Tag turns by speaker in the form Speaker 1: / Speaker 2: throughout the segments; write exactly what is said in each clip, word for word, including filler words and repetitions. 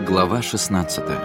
Speaker 1: Глава шестнадцатая.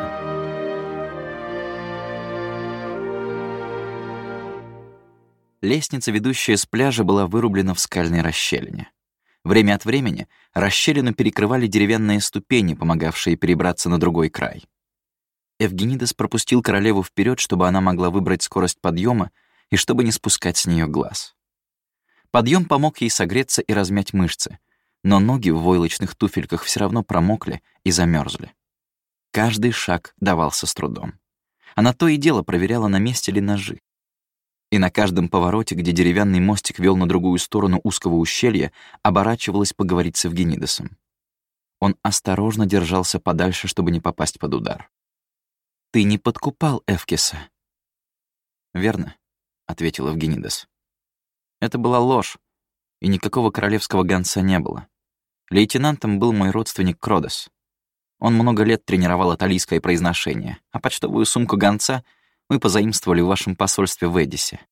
Speaker 1: Лестница, ведущая с пляжа, была вырублена в скальной расщелине. Время от времени расщелину перекрывали деревянные ступени, помогавшие перебраться на другой край. Эвгенидес пропустил королеву вперед, чтобы она могла выбрать скорость подъема и чтобы не спускать с нее глаз. Подъем помог ей согреться и размять мышцы, но ноги в войлочных туфельках все равно промокли и замерзли. Каждый шаг давался с трудом. Она то и дело проверяла, на месте ли ножи. И на каждом повороте, где деревянный мостик вел на другую сторону узкого ущелья, оборачивалась поговорить с Эвгенидесом. Он осторожно держался подальше, чтобы не попасть под удар. «Ты не подкупал Эвкиса?» «Верно», — ответил Эвгенидес. «Это была ложь, и никакого королевского гонца не было. Лейтенантом был мой родственник Кродос. Он много лет тренировал италийское произношение, а почтовую сумку гонца мы позаимствовали в вашем посольстве в Эдисе.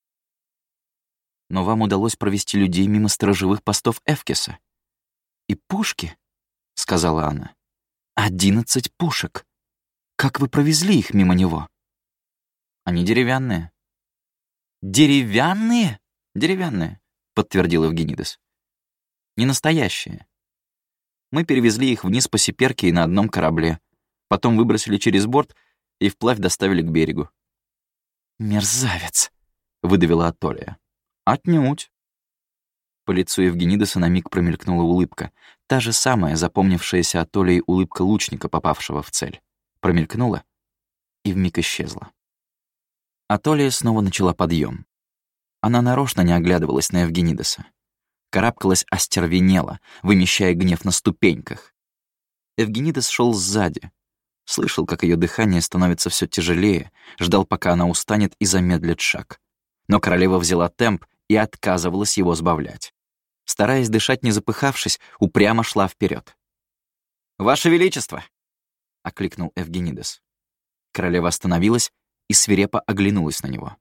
Speaker 1: Но вам удалось провести людей мимо сторожевых постов Эвкиса. И пушки, — сказала она, — одиннадцать пушек. Как вы провезли их мимо него? Они деревянные. Деревянные? Деревянные, — подтвердил Эвгенидес. Не настоящие. Мы перевезли их вниз по Сиперке и на одном корабле, потом выбросили через борт и вплавь доставили к берегу. «Мерзавец!» — выдавила Атолия. «Отнюдь!» По лицу Эвгенидеса на миг промелькнула улыбка, та же самая запомнившаяся Атолией улыбка лучника, попавшего в цель. Промелькнула и вмиг исчезла. Атолия снова начала подъем. Она нарочно не оглядывалась на Эвгенидеса. Карабкалась остервенела, вымещая гнев на ступеньках. Эвгенидес шел сзади. Слышал, как ее дыхание становится все тяжелее, ждал, пока она устанет и замедлит шаг. Но королева взяла темп и отказывалась его сбавлять. Стараясь дышать, не запыхавшись, упрямо шла вперед. «Ваше Величество!» — окликнул Эвгенидес. Королева остановилась и свирепо оглянулась на него.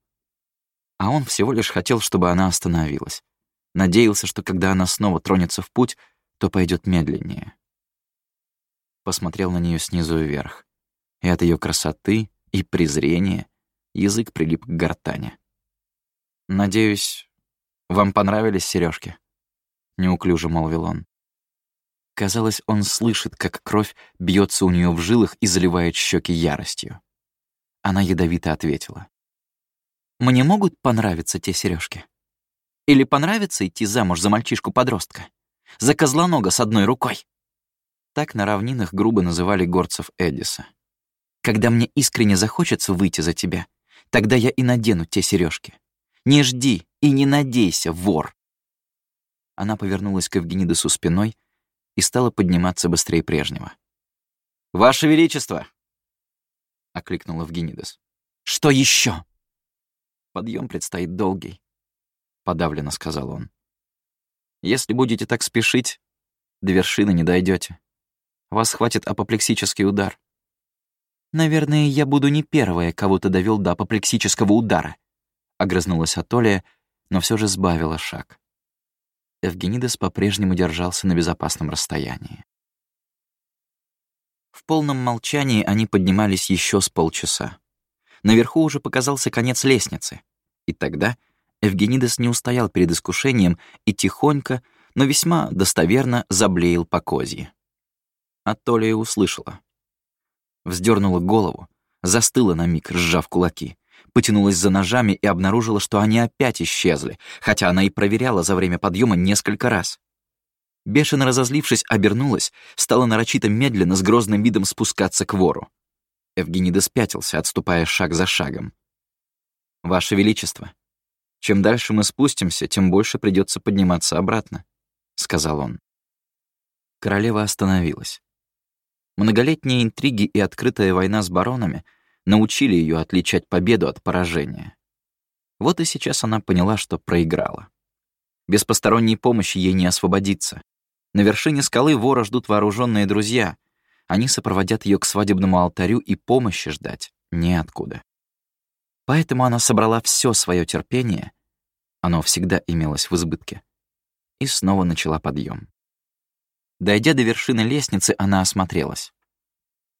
Speaker 1: А он всего лишь хотел, чтобы она остановилась. Надеялся, что когда она снова тронется в путь, то пойдет медленнее. Посмотрел на нее снизу вверх. И от ее красоты и презрения язык прилип к гортани. «Надеюсь, вам понравились сережки? Неуклюже молвил он. Казалось, он слышит, как кровь бьется у нее в жилах и заливает щеки яростью. Она ядовито ответила. «Мне могут понравиться те сережки? Или понравится идти замуж за мальчишку-подростка? За козлонога с одной рукой?» Так на равнинах грубо называли горцев Эдиса. «Когда мне искренне захочется выйти за тебя, тогда я и надену те сережки. Не жди и не надейся, вор!» Она повернулась к Эвгенидесу спиной и стала подниматься быстрее прежнего. «Ваше Величество!» — окликнул Эвгенидес. «Что еще?» «Подъем предстоит долгий», — подавленно сказал он. «Если будете так спешить, до вершины не дойдете. Вас хватит апоплексический удар». «Наверное, я буду не первая, кого ты довел до апоплексического удара», — огрызнулась Атолия, но все же сбавила шаг. Эвгенидес по-прежнему держался на безопасном расстоянии. В полном молчании они поднимались еще с полчаса. Наверху уже показался конец лестницы, и тогда Эвгенидес не устоял перед искушением и тихонько, но весьма достоверно заблеял по козье. Атолия услышала. Вздернула голову, застыла на миг, сжав кулаки, потянулась за ножами и обнаружила, что они опять исчезли, хотя она и проверяла за время подъема несколько раз. Бешено разозлившись, обернулась, стала нарочито медленно с грозным видом спускаться к вору. Эвгенидес пятился, отступая шаг за шагом. «Ваше Величество, чем дальше мы спустимся, тем больше придется подниматься обратно», — сказал он. Королева остановилась. Многолетние интриги и открытая война с баронами научили ее отличать победу от поражения. Вот и сейчас она поняла, что проиграла. Без посторонней помощи ей не освободиться. На вершине скалы вора ждут вооруженные друзья. Они сопроводят ее к свадебному алтарю, и помощи ждать неоткуда. Поэтому она собрала все свое терпение, оно всегда имелось в избытке, и снова начала подъем. Дойдя до вершины лестницы, она осмотрелась.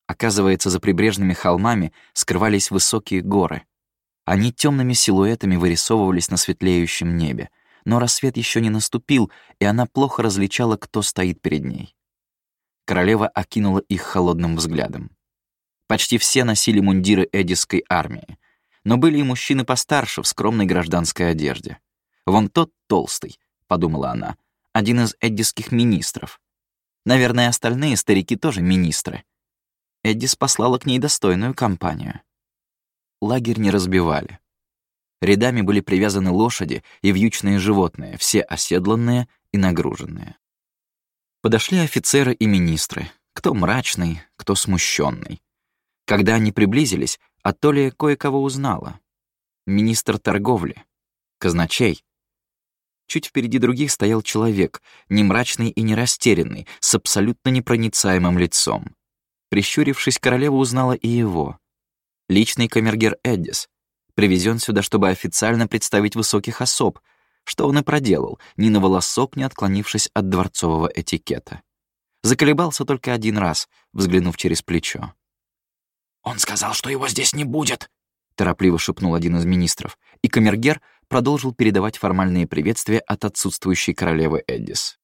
Speaker 1: Оказывается, за прибрежными холмами скрывались высокие горы. Они темными силуэтами вырисовывались на светлеющем небе, но рассвет еще не наступил, и она плохо различала, кто стоит перед ней. Королева окинула их холодным взглядом. Почти все носили мундиры эдисской армии, но были и мужчины постарше в скромной гражданской одежде. «Вон тот толстый», — подумала она, — «один из эддисских министров. Наверное, остальные старики тоже министры». Эддис послала к ней достойную компанию. Лагерь не разбивали. Рядами были привязаны лошади и вьючные животные, все оседланные и нагруженные. Подошли офицеры и министры, кто мрачный, кто смущенный. Когда они приблизились, Атолия кое-кого узнала. Министр торговли, казначей. Чуть впереди других стоял человек, не мрачный и не растерянный, с абсолютно непроницаемым лицом. Прищурившись, королева узнала и его. Личный камергер Эддис, привезен сюда, чтобы официально представить высоких особ, что он и проделал, ни на волосок не отклонившись от дворцового этикета. Заколебался только один раз, взглянув через плечо. «Он сказал, что его здесь не будет», — торопливо шепнул один из министров, и камергер продолжил передавать формальные приветствия от отсутствующей королевы Эддис.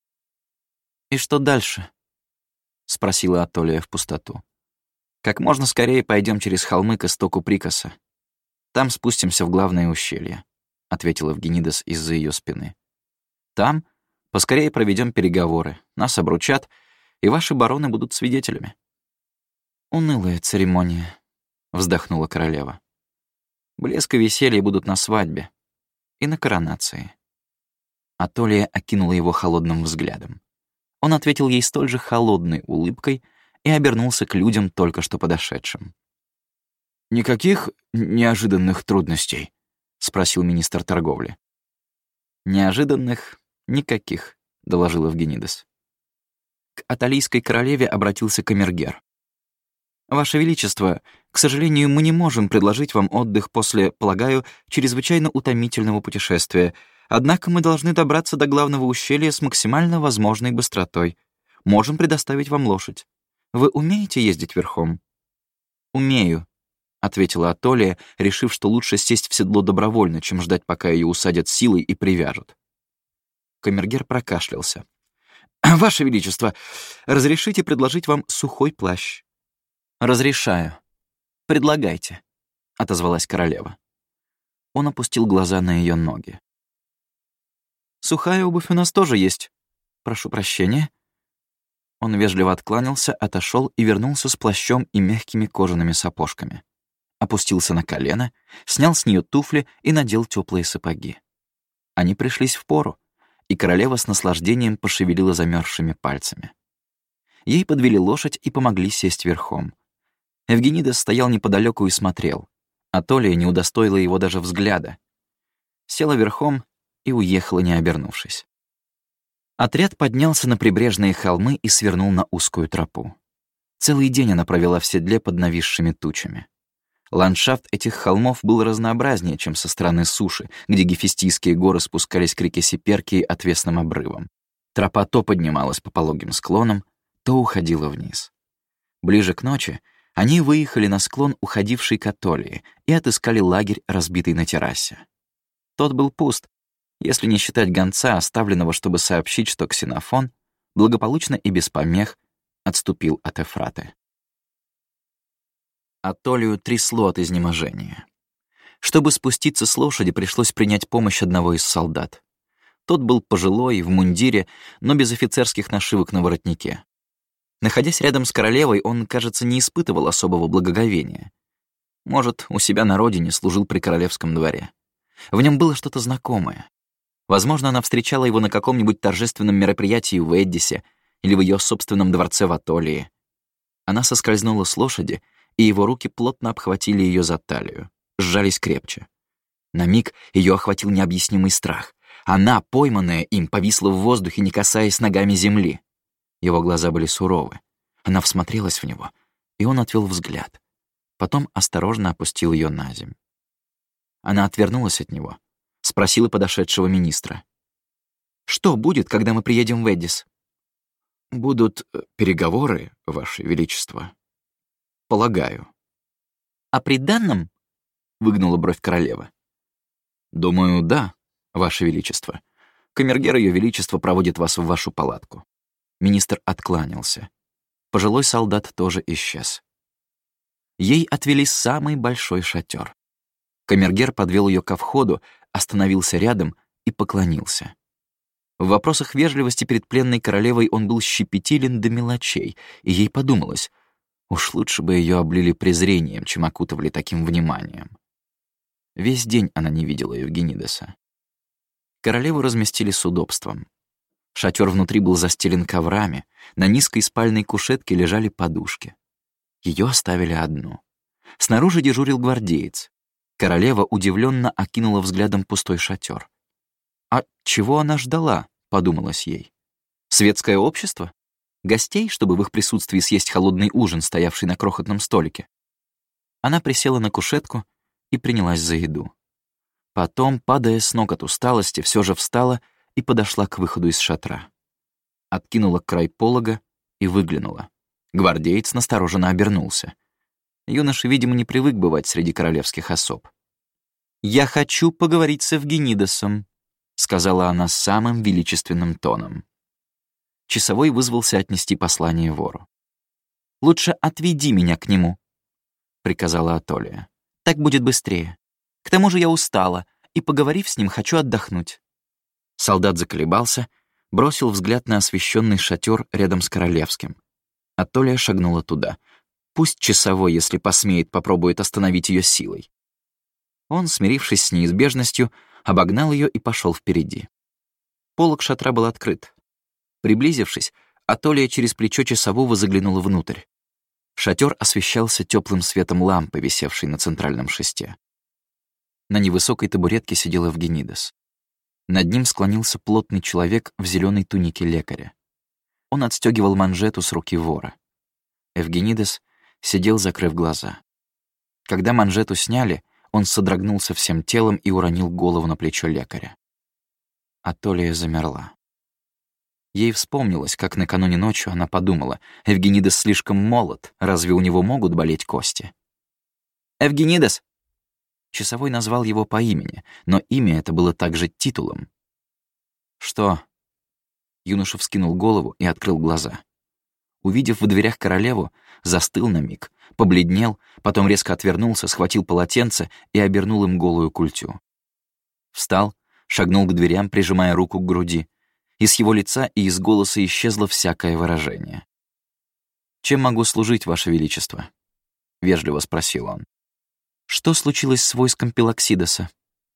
Speaker 1: «И что дальше?» — спросила Атолия в пустоту. «Как можно скорее пойдем через холмы к истоку Прикоса. Там спустимся в главное ущелье», — ответил Евгенидес из-за ее спины. «Там поскорее проведем переговоры, нас обручат, и ваши бароны будут свидетелями». «Унылая церемония», — вздохнула королева. «Блеск и веселье будут на свадьбе и на коронации». Атолия окинула его холодным взглядом. Он ответил ей столь же холодной улыбкой и обернулся к людям, только что подошедшим. «Никаких неожиданных трудностей?» — спросил министр торговли. «Неожиданных никаких», — доложил Евгенидес. К аталийской королеве обратился камергер. «Ваше Величество, к сожалению, мы не можем предложить вам отдых после, полагаю, чрезвычайно утомительного путешествия, однако мы должны добраться до главного ущелья с максимально возможной быстротой. Можем предоставить вам лошадь. Вы умеете ездить верхом?» «Умею», — ответила Атолия, решив, что лучше сесть в седло добровольно, чем ждать, пока ее усадят силой и привяжут. Камергер прокашлялся. «Ваше Величество, разрешите предложить вам сухой плащ?» «Разрешаю. Предлагайте», — отозвалась королева. Он опустил глаза на ее ноги. «Сухая обувь у нас тоже есть. Прошу прощения». Он вежливо откланялся, отошел и вернулся с плащом и мягкими кожаными сапожками. Опустился на колено, снял с нее туфли и надел теплые сапоги. Они пришлись впору, и королева с наслаждением пошевелила замерзшими пальцами. Ей подвели лошадь и помогли сесть верхом. Евгенидес стоял неподалеку и смотрел. Атолия не удостоила его даже взгляда. Села верхом и уехала, не обернувшись. Отряд поднялся на прибрежные холмы и свернул на узкую тропу. Целый день она провела в седле под нависшими тучами. Ландшафт этих холмов был разнообразнее, чем со стороны суши, где Гефестийские горы спускались к реке Сиперкии отвесным обрывом. Тропа то поднималась по пологим склонам, то уходила вниз. Ближе к ночи они выехали на склон, уходивший к Атолии, и отыскали лагерь, разбитый на террасе. Тот был пуст, если не считать гонца, оставленного, чтобы сообщить, что Ксенофон благополучно и без помех отступил от Эфраты. Атолию трясло от изнеможения. Чтобы спуститься с лошади, пришлось принять помощь одного из солдат. Тот был пожилой, в мундире, но без офицерских нашивок на воротнике. Находясь рядом с королевой, он, кажется, не испытывал особого благоговения. Может, у себя на родине служил при королевском дворе. В нем было что-то знакомое. Возможно, она встречала его на каком-нибудь торжественном мероприятии в Эддисе или в ее собственном дворце в Атолии. Она соскользнула с лошади, и его руки плотно обхватили ее за талию, сжались крепче. На миг ее охватил необъяснимый страх. Она, пойманная им, повисла в воздухе, не касаясь ногами земли. Его глаза были суровы. Она всмотрелась в него, и он отвел взгляд. Потом осторожно опустил ее на земь. Она отвернулась от него, спросила подошедшего министра. «Что будет, когда мы приедем в Эддис?» «Будут переговоры, Ваше Величество». полагаю». «А при данном?» — выгнула бровь королева. «Думаю, да, Ваше Величество. Камергер Ее Величества проводит вас в вашу палатку». Министр откланялся. Пожилой солдат тоже исчез. Ей отвели самый большой шатер. Камергер подвел ее ко входу, остановился рядом и поклонился. В вопросах вежливости перед пленной королевой он был щепетилен до мелочей, и ей подумалось, уж лучше бы ее облили презрением, чем окутывали таким вниманием. Весь день она не видела Евгенидеса. Королеву разместили с удобством. Шатер внутри был застелен коврами, на низкой спальной кушетке лежали подушки. Ее оставили одну. Снаружи дежурил гвардеец. Королева удивленно окинула взглядом пустой шатер. «А чего она ждала?» — подумалось ей. «Светское общество? Гостей, чтобы в их присутствии съесть холодный ужин, стоявший на крохотном столике?» Она присела на кушетку и принялась за еду. Потом, падая с ног от усталости, все же встала и подошла к выходу из шатра. Откинула край полога и выглянула. Гвардеец настороженно обернулся. Юноша, видимо, не привык бывать среди королевских особ. «Я хочу поговорить с Евгенидесом», — сказала она самым величественным тоном. Часовой вызвался отнести послание вору. «Лучше отведи меня к нему», — приказала Атолия. «Так будет быстрее. К тому же я устала, и, поговорив с ним, хочу отдохнуть». Солдат заколебался, бросил взгляд на освещенный шатер рядом с королевским. Атолия шагнула туда. Пусть часовой, если посмеет, попробует остановить ее силой. Он, смирившись с неизбежностью, обогнал ее и пошел впереди. Полог шатра был открыт. Приблизившись, Атолия через плечо часового заглянула внутрь. Шатер освещался теплым светом лампы, висевшей на центральном шесте. На невысокой табуретке сидел Евгенидес. Над ним склонился плотный человек в зеленой тунике лекаря. Он отстегивал манжету с руки вора. Евгенидес сидел, закрыв глаза. Когда манжету сняли, он содрогнулся всем телом и уронил голову на плечо лекаря. Атолия замерла. Ей вспомнилось, как накануне ночью она подумала, Евгенидес слишком молод, разве у него могут болеть кости? «Евгенидес!» Часовой назвал его по имени, но имя это было также титулом. «Что?» Юноша вскинул голову и открыл глаза. Увидев в дверях королеву, застыл на миг, побледнел, потом резко отвернулся, схватил полотенце и обернул им голую культю. Встал, шагнул к дверям, прижимая руку к груди. Из его лица и из голоса исчезло всякое выражение. «Чем могу служить, Ваше Величество?» — вежливо спросил он. «Что случилось с войском Пилоксидоса?»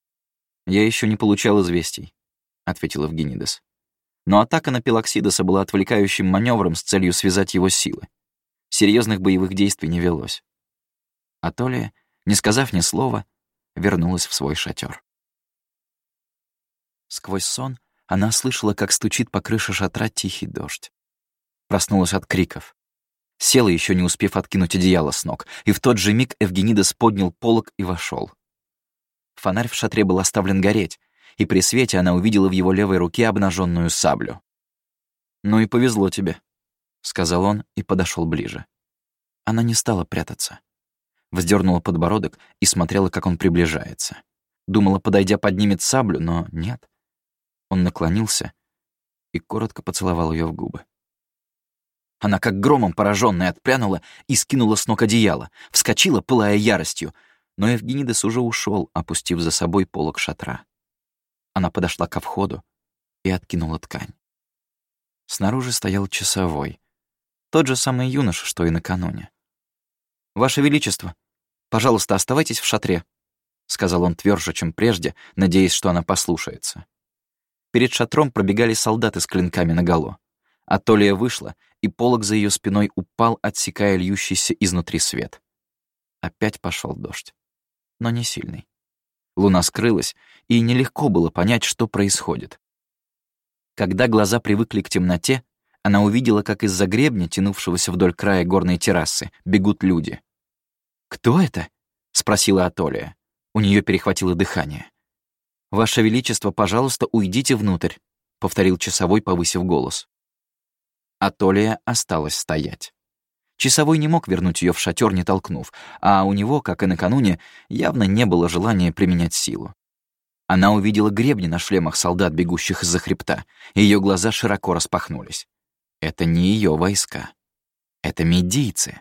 Speaker 1: «Я еще не получал известий», — ответил Евгенидес. Но атака на Пилоксидоса была отвлекающим маневром с целью связать его силы. Серьезных боевых действий не велось. Атолия, не сказав ни слова, вернулась в свой шатер. Сквозь сон она слышала, как стучит по крыше шатра тихий дождь. Проснулась от криков. Села, еще не успев откинуть одеяло с ног, и в тот же миг Евгенидес поднял полог и вошел. Фонарь в шатре был оставлен гореть, и при свете она увидела в его левой руке обнаженную саблю. «Ну и повезло тебе», — сказал он и подошел ближе. Она не стала прятаться. Вздернула подбородок и смотрела, как он приближается. Думала, подойдя, поднимет саблю, но нет. Он наклонился и коротко поцеловал ее в губы. Она, как громом пораженная, отпрянула и скинула с ног одеяло, вскочила, пылая яростью, но Евгенидес уже ушел, опустив за собой полог шатра. Она подошла ко входу и откинула ткань. Снаружи стоял часовой, тот же самый юноша, что и накануне. «Ваше Величество, пожалуйста, оставайтесь в шатре», — сказал он тверже, чем прежде, надеясь, что она послушается. Перед шатром пробегали солдаты с клинками наголо. Атолия вышла, и полог за ее спиной упал, отсекая льющийся изнутри свет. Опять пошел дождь, но не сильный. Луна скрылась, и нелегко было понять, что происходит. Когда глаза привыкли к темноте, она увидела, как из-за гребня, тянувшегося вдоль края горной террасы, бегут люди. «Кто это?» — спросила Атолия. У нее перехватило дыхание. «Ваше Величество, пожалуйста, уйдите внутрь», — повторил часовой, повысив голос. Атолия осталась стоять. Часовой не мог вернуть ее в шатер, не толкнув, а у него, как и накануне, явно не было желания применять силу. Она увидела гребни на шлемах солдат, бегущих из-за хребта, и ее глаза широко распахнулись. Это не ее войска. Это медийцы.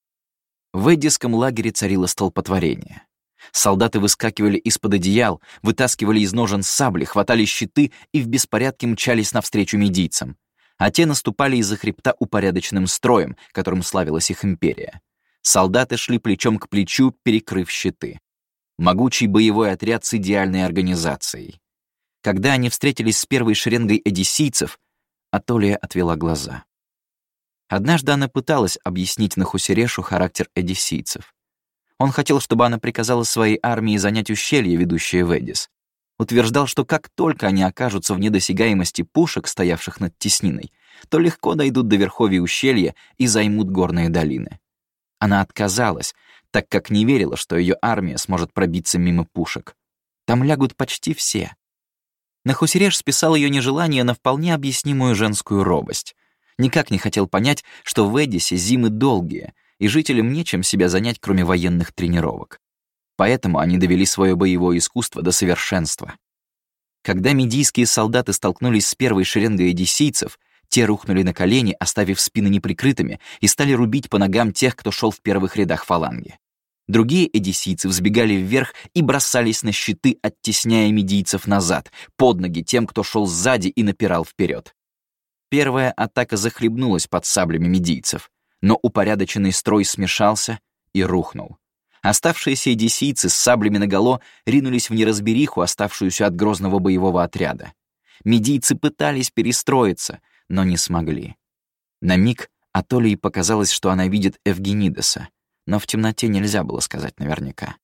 Speaker 1: В эддиском лагере царило столпотворение. Солдаты выскакивали из-под одеял, вытаскивали из ножен сабли, хватали щиты и в беспорядке мчались навстречу медийцам. А те наступали из-за хребта упорядоченным строем, которым славилась их империя. Солдаты шли плечом к плечу, перекрыв щиты. Могучий боевой отряд с идеальной организацией. Когда они встретились с первой шеренгой одиссийцев, Атолия отвела глаза. Однажды она пыталась объяснить Нахусерешу характер одиссийцев. Он хотел, чтобы она приказала своей армии занять ущелье, ведущее в Эдис. Утверждал, что как только они окажутся в недосягаемости пушек, стоявших над тесниной, то легко дойдут до верховья ущелья и займут горные долины. Она отказалась, так как не верила, что ее армия сможет пробиться мимо пушек. Там лягут почти все. Нахусереш списал ее нежелание на вполне объяснимую женскую робость. Никак не хотел понять, что в Эдисе зимы долгие, и жителям нечем себя занять, кроме военных тренировок. Поэтому они довели свое боевое искусство до совершенства. Когда медийские солдаты столкнулись с первой шеренгой одиссийцев, те рухнули на колени, оставив спины неприкрытыми, и стали рубить по ногам тех, кто шел в первых рядах фаланги. Другие одиссийцы взбегали вверх и бросались на щиты, оттесняя медийцев назад, под ноги тем, кто шел сзади и напирал вперед. Первая атака захлебнулась под саблями медийцев, но упорядоченный строй смешался и рухнул. Оставшиеся одиссийцы с саблями наголо ринулись в неразбериху, оставшуюся от грозного боевого отряда. Медийцы пытались перестроиться, но не смогли. На миг Атолии показалось, что она видит Эвгенидеса, но в темноте нельзя было сказать наверняка.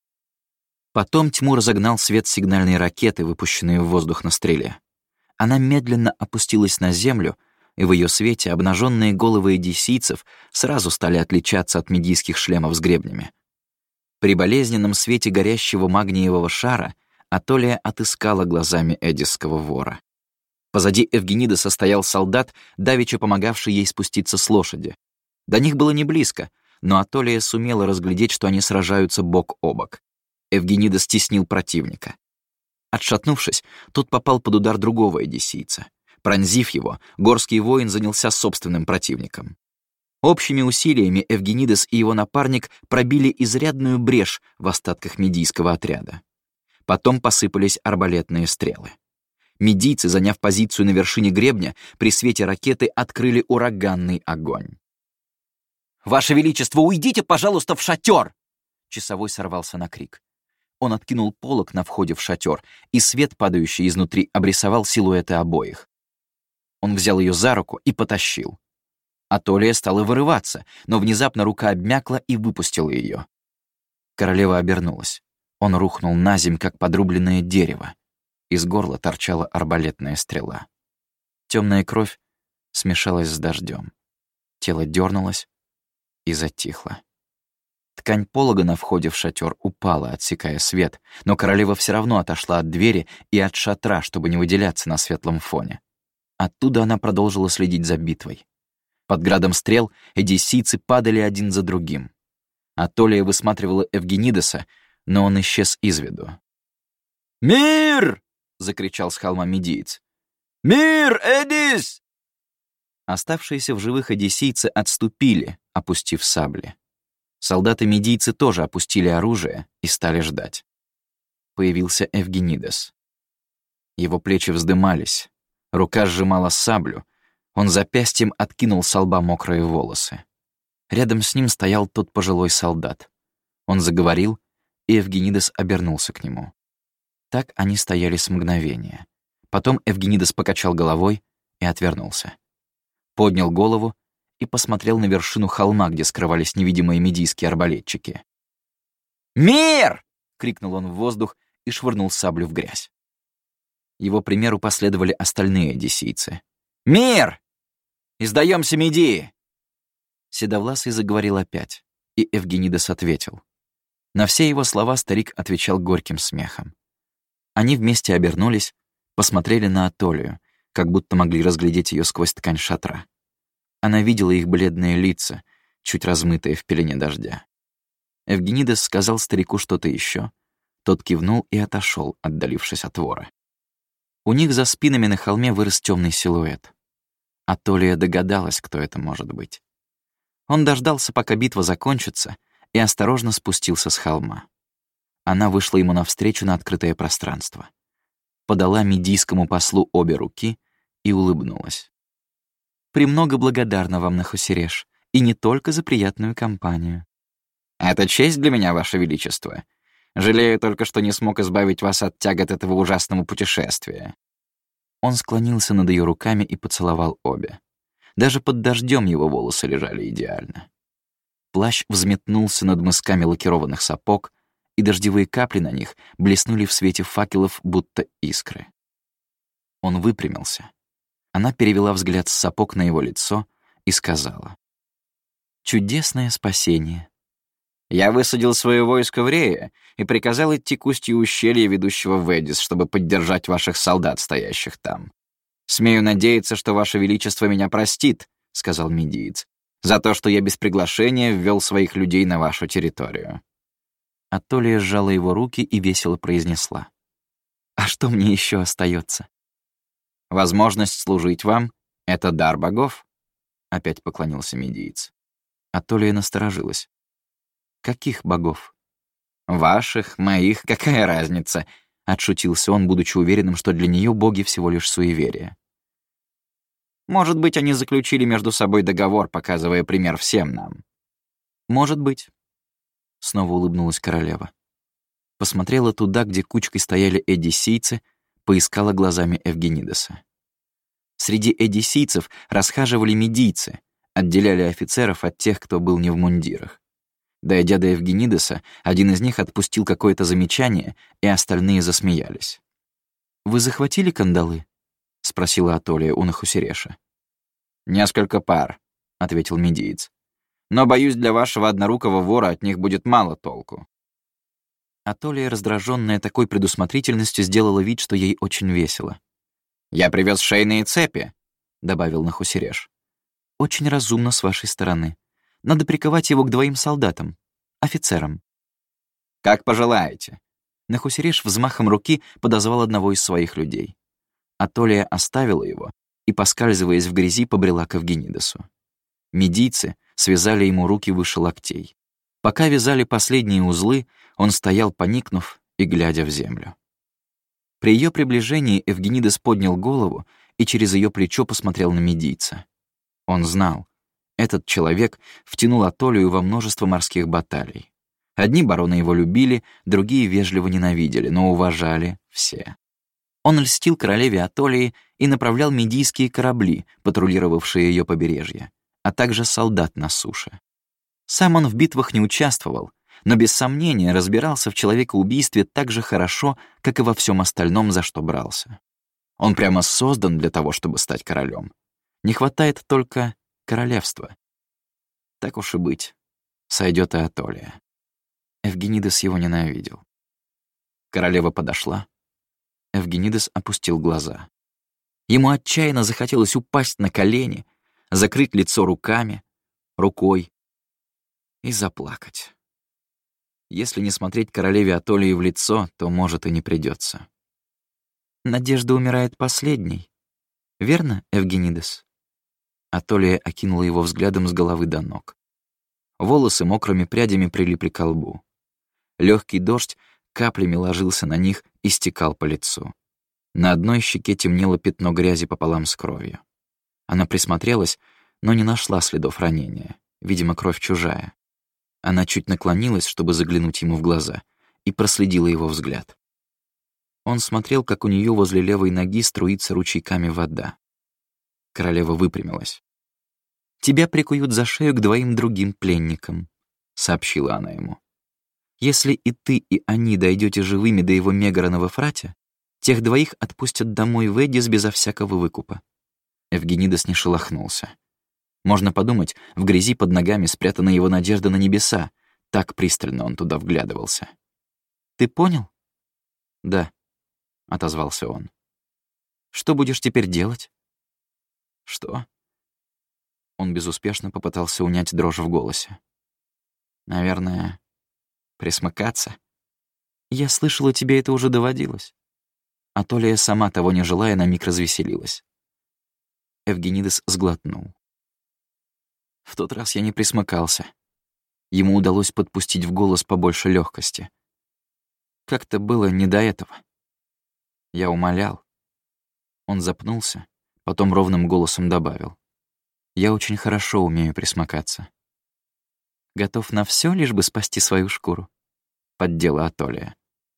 Speaker 1: Потом тьму разогнал свет сигнальной ракеты, выпущенной в воздух на стреле. Она медленно опустилась на землю, и в ее свете обнаженные головы одиссийцев сразу стали отличаться от медийских шлемов с гребнями. При болезненном свете горящего магниевого шара Атолия отыскала глазами эдисского вора. Позади Эвгенидеса стоял солдат, давеча помогавший ей спуститься с лошади. До них было не близко, но Атолия сумела разглядеть, что они сражаются бок о бок. Эвгенидес теснил противника. Отшатнувшись, тот попал под удар другого одиссийца. Пронзив его, горский воин занялся собственным противником. Общими усилиями Эвгенидес и его напарник пробили изрядную брешь в остатках медийского отряда. Потом посыпались арбалетные стрелы. Медийцы, заняв позицию на вершине гребня, при свете ракеты открыли ураганный огонь. «Ваше Величество, уйдите, пожалуйста, в шатер!» Часовой сорвался на крик. Он откинул полог на входе в шатер, и свет, падающий изнутри, обрисовал силуэты обоих. Он взял ее за руку и потащил. Атолия стала вырываться, но внезапно рука обмякла и выпустила ее. Королева обернулась. Он рухнул на земь, как подрубленное дерево. Из горла торчала арбалетная стрела. Темная кровь смешалась с дождем. Тело дернулось и затихло. Ткань полога на входе в шатер упала, отсекая свет, но королева все равно отошла от двери и от шатра, чтобы не выделяться на светлом фоне. Оттуда она продолжила следить за битвой. Под градом стрел одиссийцы падали один за другим. Атолия высматривала Эвгенидеса, но он исчез из виду. «Мир!» — закричал с холма медиец. «Мир, Эдис!» Оставшиеся в живых одиссийцы отступили, опустив сабли. Солдаты-медийцы тоже опустили оружие и стали ждать. Появился Эвгенидес. Его плечи вздымались, рука сжимала саблю, он запястьем откинул со лба мокрые волосы. Рядом с ним стоял тот пожилой солдат. Он заговорил, и Эвгенидес обернулся к нему. Так они стояли с мгновения. Потом Эвгенидес покачал головой и отвернулся. Поднял голову и посмотрел на вершину холма, где скрывались невидимые медийские арбалетчики. «Мир!» — крикнул он в воздух и швырнул саблю в грязь. Его примеру последовали остальные одиссийцы. «Мир! Издаемся Медии!» Седовласый заговорил опять, и Эвгенидес ответил. На все его слова старик отвечал горьким смехом. Они вместе обернулись, посмотрели на Атолию, как будто могли разглядеть ее сквозь ткань шатра. Она видела их бледные лица, чуть размытое в пелене дождя. Эвгенидес сказал старику что-то еще. Тот кивнул и отошел, отдалившись от вора. У них за спинами на холме вырос темный силуэт. Атолия догадалась, кто это может быть. Он дождался, пока битва закончится, и осторожно спустился с холма. Она вышла ему навстречу на открытое пространство. Подала мидийскому послу обе руки и улыбнулась. «Премного благодарна вам, Нахусереш, и не только за приятную компанию».
Speaker 2: «Это честь для меня, Ваше Величество. Жалею только, что не смог избавить вас от тягот этого ужасного путешествия».
Speaker 1: Он склонился над ее руками и поцеловал обе. Даже под дождем его волосы лежали идеально. Плащ взметнулся над мысками лакированных сапог, и дождевые капли на них блеснули в свете факелов, будто искры. Он выпрямился. Она перевела взгляд с сапог на его лицо и сказала: «Чудесное спасение».
Speaker 2: «Я высадил свое войско в Рее и приказал идти к устью ущелья, ведущего в Эдис, чтобы поддержать ваших солдат, стоящих там. Смею надеяться, что Ваше Величество меня простит», — сказал мидиец, «за то, что я без приглашения ввел своих людей на вашу территорию».
Speaker 1: Атолия сжала его руки и весело произнесла: «А что мне еще остается?
Speaker 2: «Возможность служить вам — это дар богов», — опять поклонился мидиец.
Speaker 1: Атолия насторожилась. «Каких богов?»
Speaker 2: «Ваших, моих, какая разница?» —
Speaker 1: отшутился он, будучи уверенным, что для нее боги всего лишь суеверия.
Speaker 2: «Может быть, они заключили между собой договор, показывая пример всем нам».
Speaker 1: «Может быть», — снова улыбнулась королева. Посмотрела туда, где кучкой стояли эдиссийцы, поискала глазами Эвгенидеса. Среди эдиссийцев расхаживали мидийцы, отделяли офицеров от тех, кто был не в мундирах. Дойдя до Эвгенидеса, один из них отпустил какое-то замечание, и остальные засмеялись. «Вы захватили кандалы?» — спросила Атолия у Нахусереша.
Speaker 2: «Несколько пар», — ответил мидиец. «Но, боюсь, для вашего однорукого вора от них будет мало толку».
Speaker 1: Атолия, раздраженная такой предусмотрительностью, сделала вид, что ей очень весело.
Speaker 2: «Я привез шейные цепи», — добавил Нахусереш.
Speaker 1: «Очень разумно с вашей стороны. Надо приковать его к двоим солдатам, офицерам».
Speaker 2: «Как пожелаете».
Speaker 1: Нахусереш взмахом руки подозвал одного из своих людей. Атолия оставила его и, поскальзываясь в грязи, побрела к Эвгенидесу. Медийцы связали ему руки выше локтей. Пока вязали последние узлы, он стоял, поникнув и глядя в землю. При ее приближении Эвгенидес поднял голову и через ее плечо посмотрел на медийца. Он знал, этот человек втянул Атолию во множество морских баталий. Одни бароны его любили, другие вежливо ненавидели, но уважали все. Он льстил королеве Атолии и направлял медийские корабли, патрулировавшие ее побережье, а также солдат на суше. Сам он в битвах не участвовал, но без сомнения разбирался в человекоубийстве так же хорошо, как и во всем остальном, за что брался. Он прямо создан для того, чтобы стать королем. Не хватает только королевства. Так уж и быть, сойдет и Атолия. Эвгенидес его ненавидел. Королева подошла. Эвгенидес опустил глаза. Ему отчаянно захотелось упасть на колени, закрыть лицо руками, рукой и заплакать. Если не смотреть королеве Атолии в лицо, то, может, и не придется. «Надежда умирает последней. Верно, Эвгенидес?» Атолия окинула его взглядом с головы до ног. Волосы мокрыми прядями прилипли к лбу. Легкий дождь каплями ложился на них и стекал по лицу. На одной щеке темнело пятно грязи пополам с кровью. Она присмотрелась, но не нашла следов ранения. Видимо, кровь чужая. Она чуть наклонилась, чтобы заглянуть ему в глаза, и проследила его взгляд. Он смотрел, как у нее возле левой ноги струится ручейками вода. Королева выпрямилась. «Тебя прикуют за шею к двоим другим пленникам», — сообщила она ему. «Если и ты, и они дойдете живыми до его Мегара в Эфрате, тех двоих отпустят домой в Эдис безо всякого выкупа». Эвгенидес не шелохнулся. Можно подумать, в грязи под ногами спрятана его надежда на небеса. Так пристально он туда вглядывался. «Ты понял?» «Да», — отозвался он. «Что будешь теперь делать?» «Что?» Он безуспешно попытался унять дрожь в голосе. «Наверное, присмыкаться? Я слышала, тебе это уже доводилось». Атолия, сама того не желая, на миг развеселилась. Эвгенидес сглотнул. В тот раз я не присмыкался. Ему удалось подпустить в голос побольше легкости. Как-то было не до этого. Я умолял. Он запнулся, потом ровным голосом добавил. Я очень хорошо умею присмыкаться. Готов на все, лишь бы спасти свою шкуру. Поддела Атолия.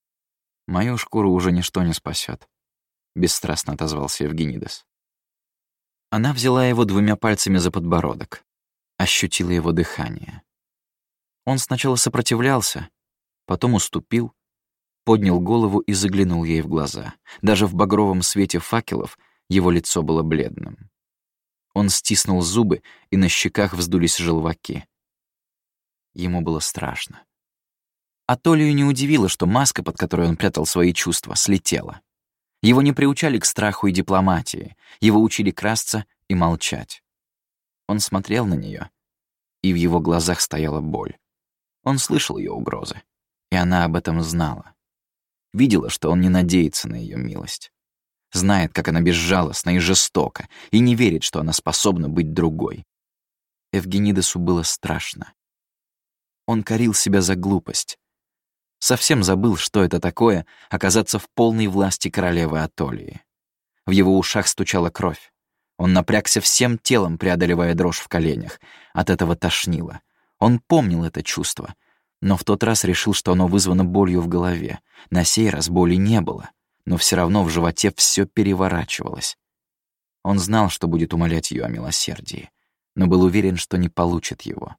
Speaker 1: Мою шкуру уже ничто не спасет, бесстрастно отозвался Евгенидес. Она взяла его двумя пальцами за подбородок, ощутила его дыхание. Он сначала сопротивлялся, потом уступил, поднял голову и заглянул ей в глаза. Даже в багровом свете факелов его лицо было бледным. Он стиснул зубы, и на щеках вздулись желваки. Ему было страшно. Атолию не удивило, что маска, под которой он прятал свои чувства, слетела. Его не приучали к страху и дипломатии, его учили красться и молчать. Он смотрел на нее, и в его глазах стояла боль. Он слышал ее угрозы, и она об этом знала. Видела, что он не надеется на ее милость. Знает, как она безжалостна и жестока, и не верит, что она способна быть другой. Евгенидесу было страшно. Он корил себя за глупость. Совсем забыл, что это такое — оказаться в полной власти королевы Атолии. В его ушах стучала кровь. Он напрягся всем телом, преодолевая дрожь в коленях. От этого тошнило. Он помнил это чувство, но в тот раз решил, что оно вызвано болью в голове. На сей раз боли не было, но все равно в животе все переворачивалось. Он знал, что будет умолять ее о милосердии, но был уверен, что не получит его.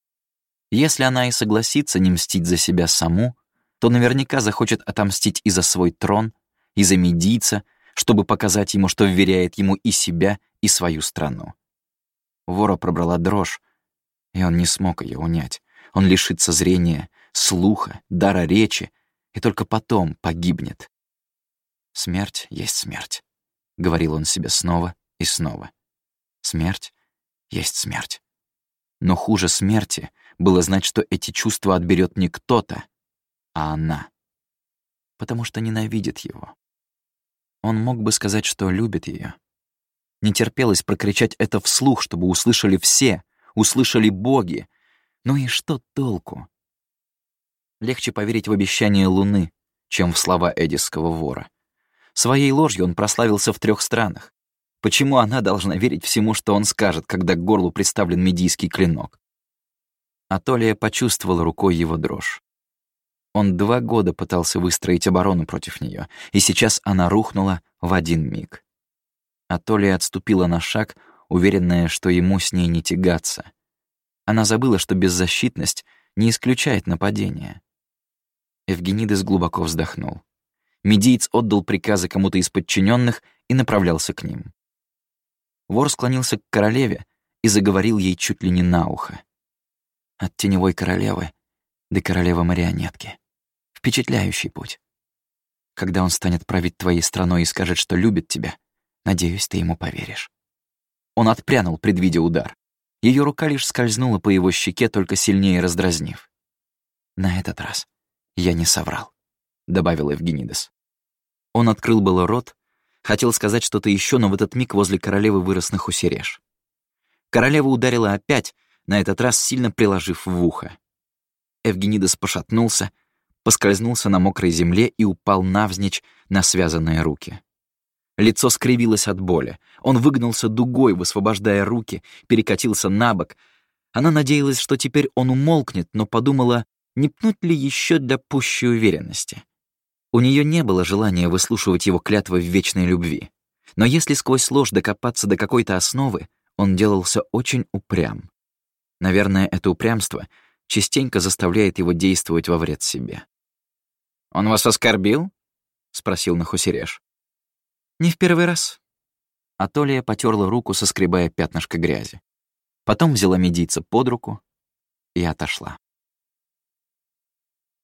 Speaker 1: Если она и согласится не мстить за себя саму, то наверняка захочет отомстить и за свой трон, и за медийца, чтобы показать ему, что вверяет ему и себя, и свою страну. Вора пробрала дрожь, и он не смог ее унять. Он лишится зрения, слуха, дара речи, и только потом погибнет. «Смерть есть смерть», — говорил он себе снова и снова. «Смерть есть смерть». Но хуже смерти было знать, что эти чувства отберет не кто-то, а она. Потому что ненавидит его. Он мог бы сказать, что любит ее. Не терпелось прокричать это вслух, чтобы услышали все, услышали боги. Ну и что толку? Легче поверить в обещание Луны, чем в слова эдисского вора. Своей ложью он прославился в трех странах. Почему она должна верить всему, что он скажет, когда к горлу приставлен медийский клинок? Атолия почувствовала рукой его дрожь. Он два года пытался выстроить оборону против нее, и сейчас она рухнула в один миг. Атолия отступила на шаг, уверенная, что ему с ней не тягаться. Она забыла, что беззащитность не исключает нападения. Евгенидес глубоко вздохнул. Медиец отдал приказы кому-то из подчиненных и направлялся к ним. Вор склонился к королеве и заговорил ей чуть ли не на ухо. «От теневой королевы до королевы-марионетки. Впечатляющий путь. Когда он станет править твоей страной и скажет, что любит тебя, надеюсь, ты ему поверишь». Он отпрянул, предвидя удар. Ее рука лишь скользнула по его щеке, только сильнее раздразнив. «На этот раз я не соврал», — добавил Евгенидес. Он открыл было рот, хотел сказать что-то еще, но в этот миг возле королевы вырос Нахусереш. Королева ударила опять, на этот раз сильно приложив в ухо. Евгенидес пошатнулся, поскользнулся на мокрой земле и упал навзничь на связанные руки. Лицо скривилось от боли. Он выгнулся дугой, высвобождая руки, перекатился на бок. Она надеялась, что теперь он умолкнет, но подумала, не пнуть ли еще для пущей уверенности. У нее не было желания выслушивать его клятвы в вечной любви. Но если сквозь ложь докопаться до какой-то основы, он делался очень упрям. Наверное, это упрямство частенько заставляет его действовать во вред себе. «Он вас оскорбил?» — спросил Нахусереш. «Не в первый раз». Атолия потерла руку, соскребая пятнышко грязи. Потом взяла медийца под руку и отошла.